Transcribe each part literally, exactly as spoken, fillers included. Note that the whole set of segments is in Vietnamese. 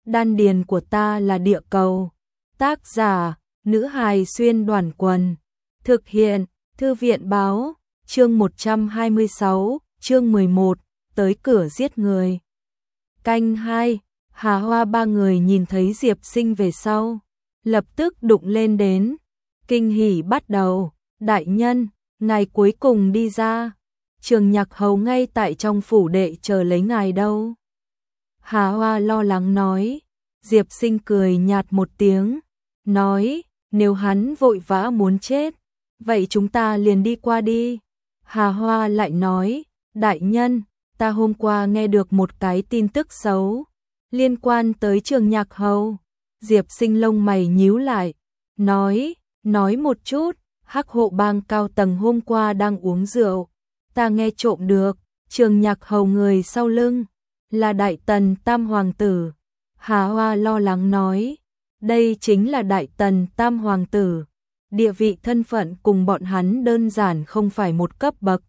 đan điền của ta là địa cầu. Tác giả, nữ hài xuyên đoàn quần. Thực hiện, thư viện báo, chương một trăm hai mươi sáu, chương mười một, tới cửa giết người. Canh hai, Hà Hoa ba người nhìn thấy Diệp Sinh về sau, lập tức đụng lên đến, kinh hỉ bắt đầu, đại nhân, ngài cuối cùng đi ra, Trường Nhạc Hầu ngay tại trong phủ đệ chờ lấy ngài đâu. Hà Hoa lo lắng nói, Diệp Sinh cười nhạt một tiếng, nói, nếu hắn vội vã muốn chết, vậy chúng ta liền đi qua đi. Hà Hoa lại nói, đại nhân, ta hôm qua nghe được một cái tin tức xấu, liên quan tới Trường Nhạc Hầu. Diệp Sinh lông mày nhíu lại, nói, nói một chút, Hắc Hộ Bang cao tầng hôm qua đang uống rượu, ta nghe trộm được, Trường Nhạc Hầu người sau lưng, là Đại Tần Tam Hoàng Tử. Hà Hoa lo lắng nói, đây chính là Đại Tần Tam Hoàng Tử, địa vị thân phận cùng bọn hắn đơn giản không phải một cấp bậc.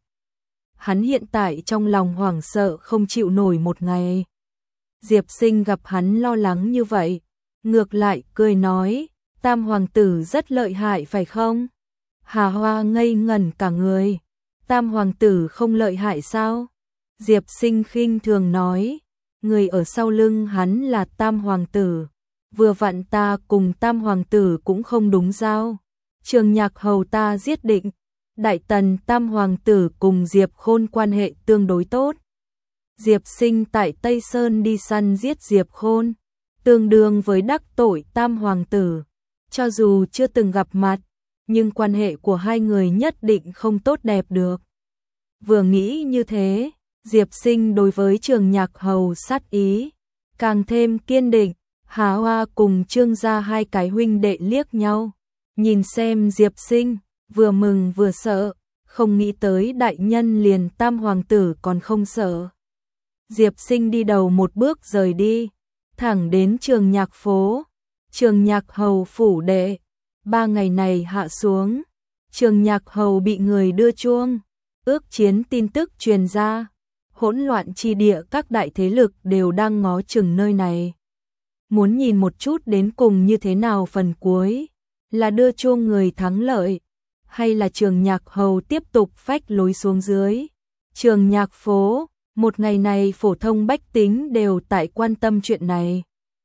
Hắn hiện tại trong lòng hoảng sợ không chịu nổi một ngày. Diệp Sinh gặp hắn lo lắng như vậy, ngược lại cười nói, Tam Hoàng Tử rất lợi hại phải không? Hà Hoa ngây ngẩn cả người, Tam Hoàng Tử không lợi hại sao? Diệp Sinh khinh thường nói, người ở sau lưng hắn là Tam Hoàng Tử, vừa vặn ta cùng Tam Hoàng Tử cũng không đúng giao. Trường Nhạc Hầu ta giết định, Đại Tần Tam Hoàng Tử cùng Diệp Khôn quan hệ tương đối tốt. Diệp Sinh tại Tây Sơn đi săn giết Diệp Khôn, tương đương với đắc tội Tam Hoàng Tử. Cho dù chưa từng gặp mặt, nhưng quan hệ của hai người nhất định không tốt đẹp được. Vừa nghĩ như thế, Diệp Sinh đối với Trường Nhạc Hầu sát ý càng thêm kiên định. Hà Hoa cùng Trương gia hai cái huynh đệ liếc nhau, nhìn xem Diệp Sinh, vừa mừng vừa sợ, không nghĩ tới đại nhân liền Tam Hoàng Tử còn không sợ. Diệp Sinh đi đầu một bước rời đi, thẳng đến Trường Nhạc phố, Trường Nhạc Hầu phủ đệ. Ba ngày này hạ xuống, Trường Nhạc Hầu bị người đưa chuông, ước chiến tin tức truyền ra, hỗn loạn chi địa các đại thế lực đều đang ngó chừng nơi này. Muốn nhìn một chút đến cùng như thế nào phần cuối, là đưa chuông người thắng lợi, hay là Trường Nhạc Hầu tiếp tục phách lối xuống dưới. Trường Nhạc phố, một ngày này phổ thông bách tính đều tại quan tâm chuyện này.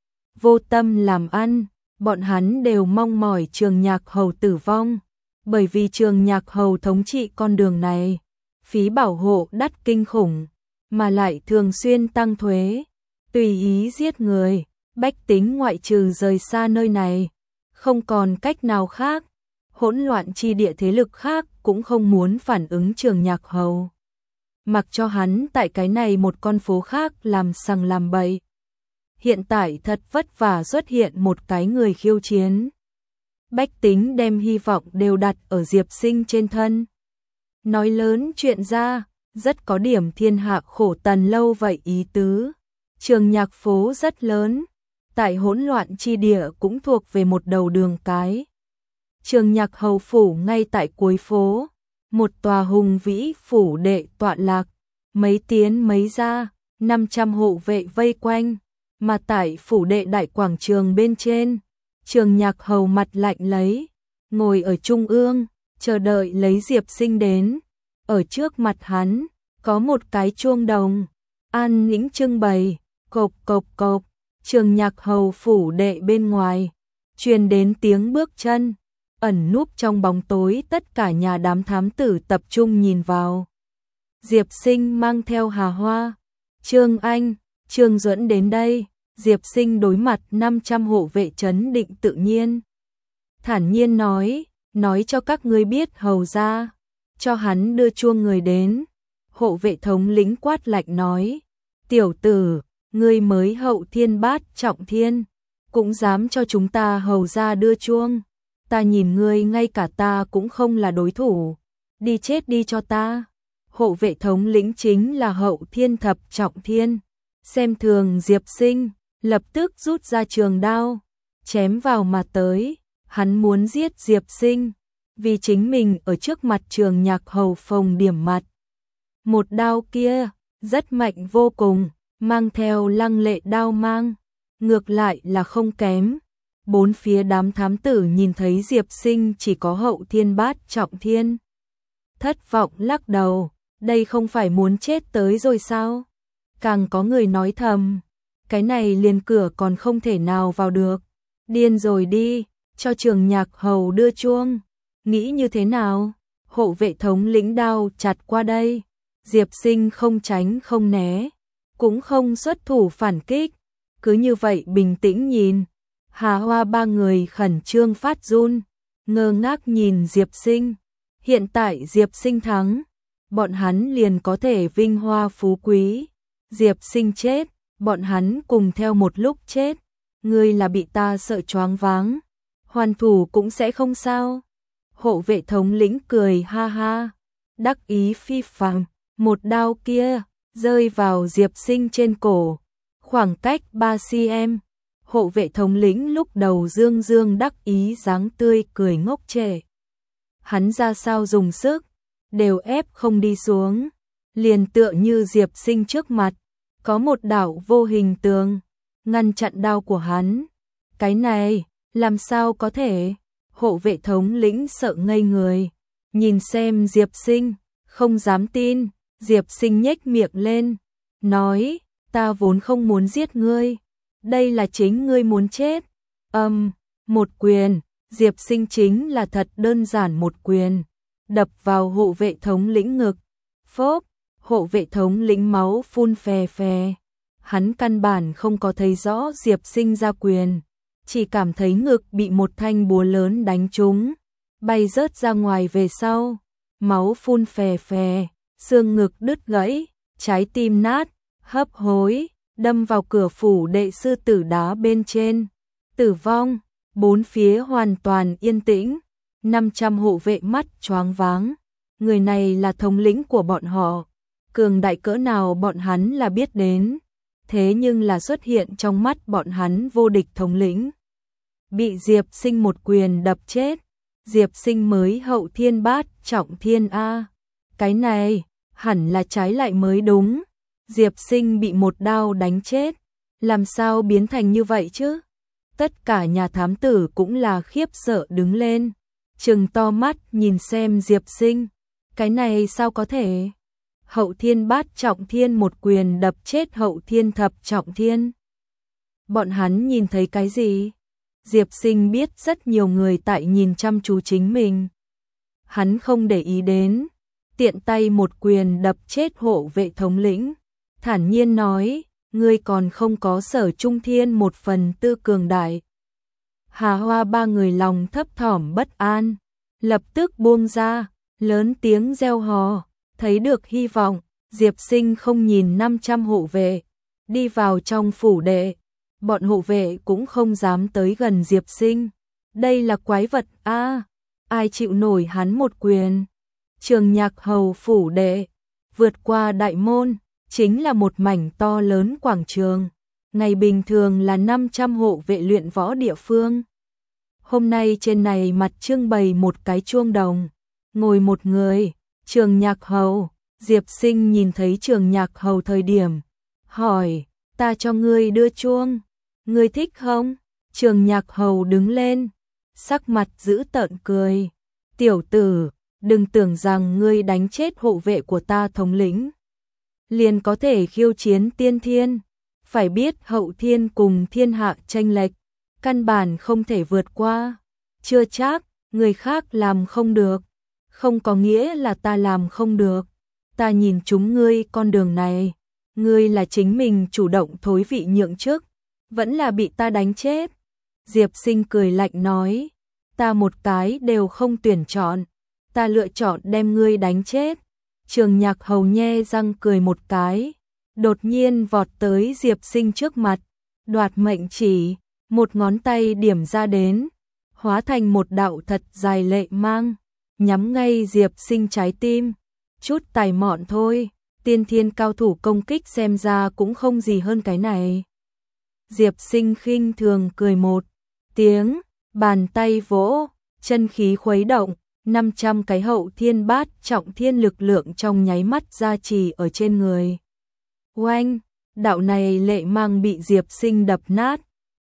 Vô tâm làm ăn, bọn hắn đều mong mỏi Trường Nhạc Hầu tử vong, bởi vì Trường Nhạc Hầu thống trị con đường này, phí bảo hộ đắt kinh khủng, mà lại thường xuyên tăng thuế, tùy ý giết người, bách tính ngoại trừ rời xa nơi này, không còn cách nào khác. Hỗn loạn chi địa thế lực khác cũng không muốn phản ứng Trường Nhạc Hầu, mặc cho hắn tại cái này một con phố khác làm sằng làm bậy. Hiện tại thật vất vả xuất hiện một cái người khiêu chiến. Bách tính đem hy vọng đều đặt ở Diệp Sinh trên thân. Nói lớn chuyện ra, rất có điểm thiên hạ khổ tần lâu vậy ý tứ. Trường Nhạc phố rất lớn, tại hỗn loạn chi địa cũng thuộc về một đầu đường cái. Trường Nhạc Hầu phủ ngay tại cuối phố, một tòa hùng vĩ phủ đệ tọa lạc, mấy tiến mấy ra, năm trăm hộ vệ vây quanh, mà tại phủ đệ đại quảng trường bên trên, Trường Nhạc Hầu mặt lạnh lấy, ngồi ở trung ương, chờ đợi lấy Diệp Sinh đến. Ở trước mặt hắn, có một cái chuông đồng, an nĩnh trưng bày, cộp cộp cộp. Trường Nhạc Hầu phủ đệ bên ngoài, truyền đến tiếng bước chân, ẩn núp trong bóng tối tất cả nhà đám thám tử tập trung nhìn vào. Diệp Sinh mang theo Hà Hoa, Trương Anh, Trương Duẫn đến đây. Diệp Sinh đối mặt năm trăm hộ vệ trấn định tự nhiên, thản nhiên nói, nói cho các ngươi biết hầu ra, cho hắn đưa chuông người đến. Hộ vệ thống lĩnh quát lạnh nói, tiểu tử, ngươi mới hậu thiên bát trọng thiên, cũng dám cho chúng ta hầu ra đưa chuông, ta nhìn ngươi ngay cả ta cũng không là đối thủ, đi chết đi cho ta. Hộ vệ thống lĩnh chính là hậu thiên thập trọng thiên, xem thường Diệp Sinh, lập tức rút ra trường đao, chém vào mà tới. Hắn muốn giết Diệp Sinh, vì chính mình ở trước mặt Trường Nhạc Hầu phồng điểm mặt. Một đao kia, rất mạnh vô cùng, mang theo lăng lệ đao mang, ngược lại là không kém. Bốn phía đám thám tử nhìn thấy Diệp Sinh chỉ có hậu thiên bát trọng thiên. Thất vọng lắc đầu, đây không phải muốn chết tới rồi sao? Càng có người nói thầm, cái này liền cửa còn không thể nào vào được. Điên rồi đi, cho Trường Nhạc Hầu đưa chuông. Nghĩ như thế nào? Hộ vệ thống lĩnh đao chặt qua đây. Diệp Sinh không tránh không né, cũng không xuất thủ phản kích. Cứ như vậy bình tĩnh nhìn. Hà Hoa ba người khẩn trương phát run, ngơ ngác nhìn Diệp Sinh. Hiện tại Diệp Sinh thắng, bọn hắn liền có thể vinh hoa phú quý. Diệp Sinh chết, bọn hắn cùng theo một lúc chết. Ngươi là bị ta sợ choáng váng, hoàn thủ cũng sẽ không sao. Hộ vệ thống lĩnh cười ha ha, đắc ý phi phàm. Một đao kia rơi vào Diệp Sinh trên cổ, khoảng cách ba xăng-ti-mét. Hộ vệ thống lĩnh lúc đầu dương dương đắc ý dáng tươi cười ngốc trệ. Hắn ra sao dùng sức, đều ép không đi xuống. Liền tựa như Diệp Sinh trước mặt, có một đạo vô hình tường, ngăn chặn đao của hắn. Cái này, làm sao có thể? Hộ vệ thống lĩnh sợ ngây người, nhìn xem Diệp Sinh, không dám tin. Diệp Sinh nhếch miệng lên, nói, ta vốn không muốn giết ngươi. Đây là chính ngươi muốn chết. Âm, um, một quyền, Diệp Sinh chính là thật đơn giản một quyền, đập vào hộ vệ thống lĩnh ngực. Phốp, hộ vệ thống lĩnh máu phun phè phè. Hắn căn bản không có thấy rõ Diệp Sinh ra quyền, chỉ cảm thấy ngực bị một thanh búa lớn đánh trúng, bay rớt ra ngoài về sau, máu phun phè phè, xương ngực đứt gãy, trái tim nát, hấp hối, đâm vào cửa phủ đệ sư tử đá bên trên, tử vong. Bốn phía hoàn toàn yên tĩnh, năm trăm hộ vệ mắt choáng váng. Người này là thống lĩnh của bọn họ, cường đại cỡ nào bọn hắn là biết đến, thế nhưng là xuất hiện trong mắt bọn hắn vô địch thống lĩnh. Bị Diệp Sinh một quyền đập chết, Diệp Sinh mới hậu thiên bát trọng thiên A. Cái này, hẳn là trái lại mới đúng. Diệp Sinh bị một đao đánh chết, làm sao biến thành như vậy chứ? Tất cả nhà thám tử cũng là khiếp sợ đứng lên, trừng to mắt nhìn xem Diệp Sinh. Cái này sao có thể? Hậu thiên bát trọng thiên một quyền đập chết hậu thiên thập trọng thiên. Bọn hắn nhìn thấy cái gì? Diệp Sinh biết rất nhiều người tại nhìn chăm chú chính mình. Hắn không để ý đến, tiện tay một quyền đập chết hộ vệ thống lĩnh. Thản nhiên nói, ngươi còn không có Sở Trung Thiên một phần tư cường đại. Hà Hoa ba người lòng thấp thỏm bất an, lập tức buông ra, lớn tiếng reo hò, thấy được hy vọng. Diệp Sinh không nhìn năm trăm hộ vệ, đi vào trong phủ đệ. Bọn hộ vệ cũng không dám tới gần Diệp Sinh. Đây là quái vật a, ai chịu nổi hắn một quyền. Trường Nhạc Hầu phủ đệ, vượt qua đại môn, chính là một mảnh to lớn quảng trường. Ngày bình thường là năm trăm hộ vệ luyện võ địa phương. Hôm nay trên này mặt trưng bày một cái chuông đồng, ngồi một người, Trường Nhạc Hầu. Diệp Sinh nhìn thấy Trường Nhạc Hầu thời điểm, hỏi, ta cho ngươi đưa chuông, ngươi thích không? Trường Nhạc Hầu đứng lên, sắc mặt dữ tợn cười, tiểu tử, đừng tưởng rằng ngươi đánh chết hộ vệ của ta thống lĩnh liền có thể khiêu chiến tiên thiên, phải biết hậu thiên cùng thiên hạ chênh lệch, căn bản không thể vượt qua. Chưa chắc, người khác làm không được, không có nghĩa là ta làm không được. Ta nhìn chúng ngươi con đường này, ngươi là chính mình chủ động thối vị nhượng chức, vẫn là bị ta đánh chết. Diệp Sinh cười lạnh nói, ta một cái đều không tuyển chọn, ta lựa chọn đem ngươi đánh chết. Trường Nhạc Hầu nhe răng cười một cái, đột nhiên vọt tới Diệp Sinh trước mặt, đoạt mệnh chỉ, một ngón tay điểm ra đến, hóa thành một đạo thật dài lệ mang, nhắm ngay Diệp Sinh trái tim. Chút tài mọn thôi, tiên thiên cao thủ công kích xem ra cũng không gì hơn cái này. Diệp Sinh khinh thường cười một tiếng, bàn tay vỗ, chân khí khuấy động, năm trăm cái hậu thiên bát trọng thiên lực lượng trong nháy mắt gia trì ở trên người. Oanh, đạo này lệ mang bị Diệp Sinh đập nát,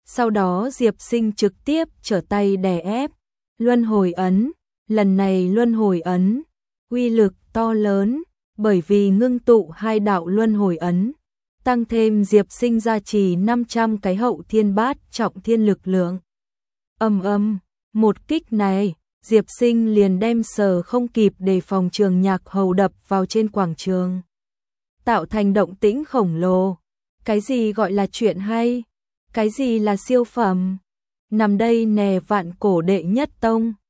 Sau đó Diệp Sinh trực tiếp trở tay đè ép. Luân hồi ấn, lần này luân hồi ấn, uy lực to lớn, bởi vì ngưng tụ hai đạo luân hồi ấn, tăng thêm Diệp Sinh gia trì năm trăm cái hậu thiên bát trọng thiên lực lượng. Ầm ầm, một kích này, Diệp Sinh liền đem Sở Không kịp để phòng Trường Nhạc Hầu đập vào trên quảng trường, tạo thành động tĩnh khổng lồ. Cái gì gọi là chuyện hay? Cái gì là siêu phẩm? Nằm đây nè vạn cổ đệ nhất tông.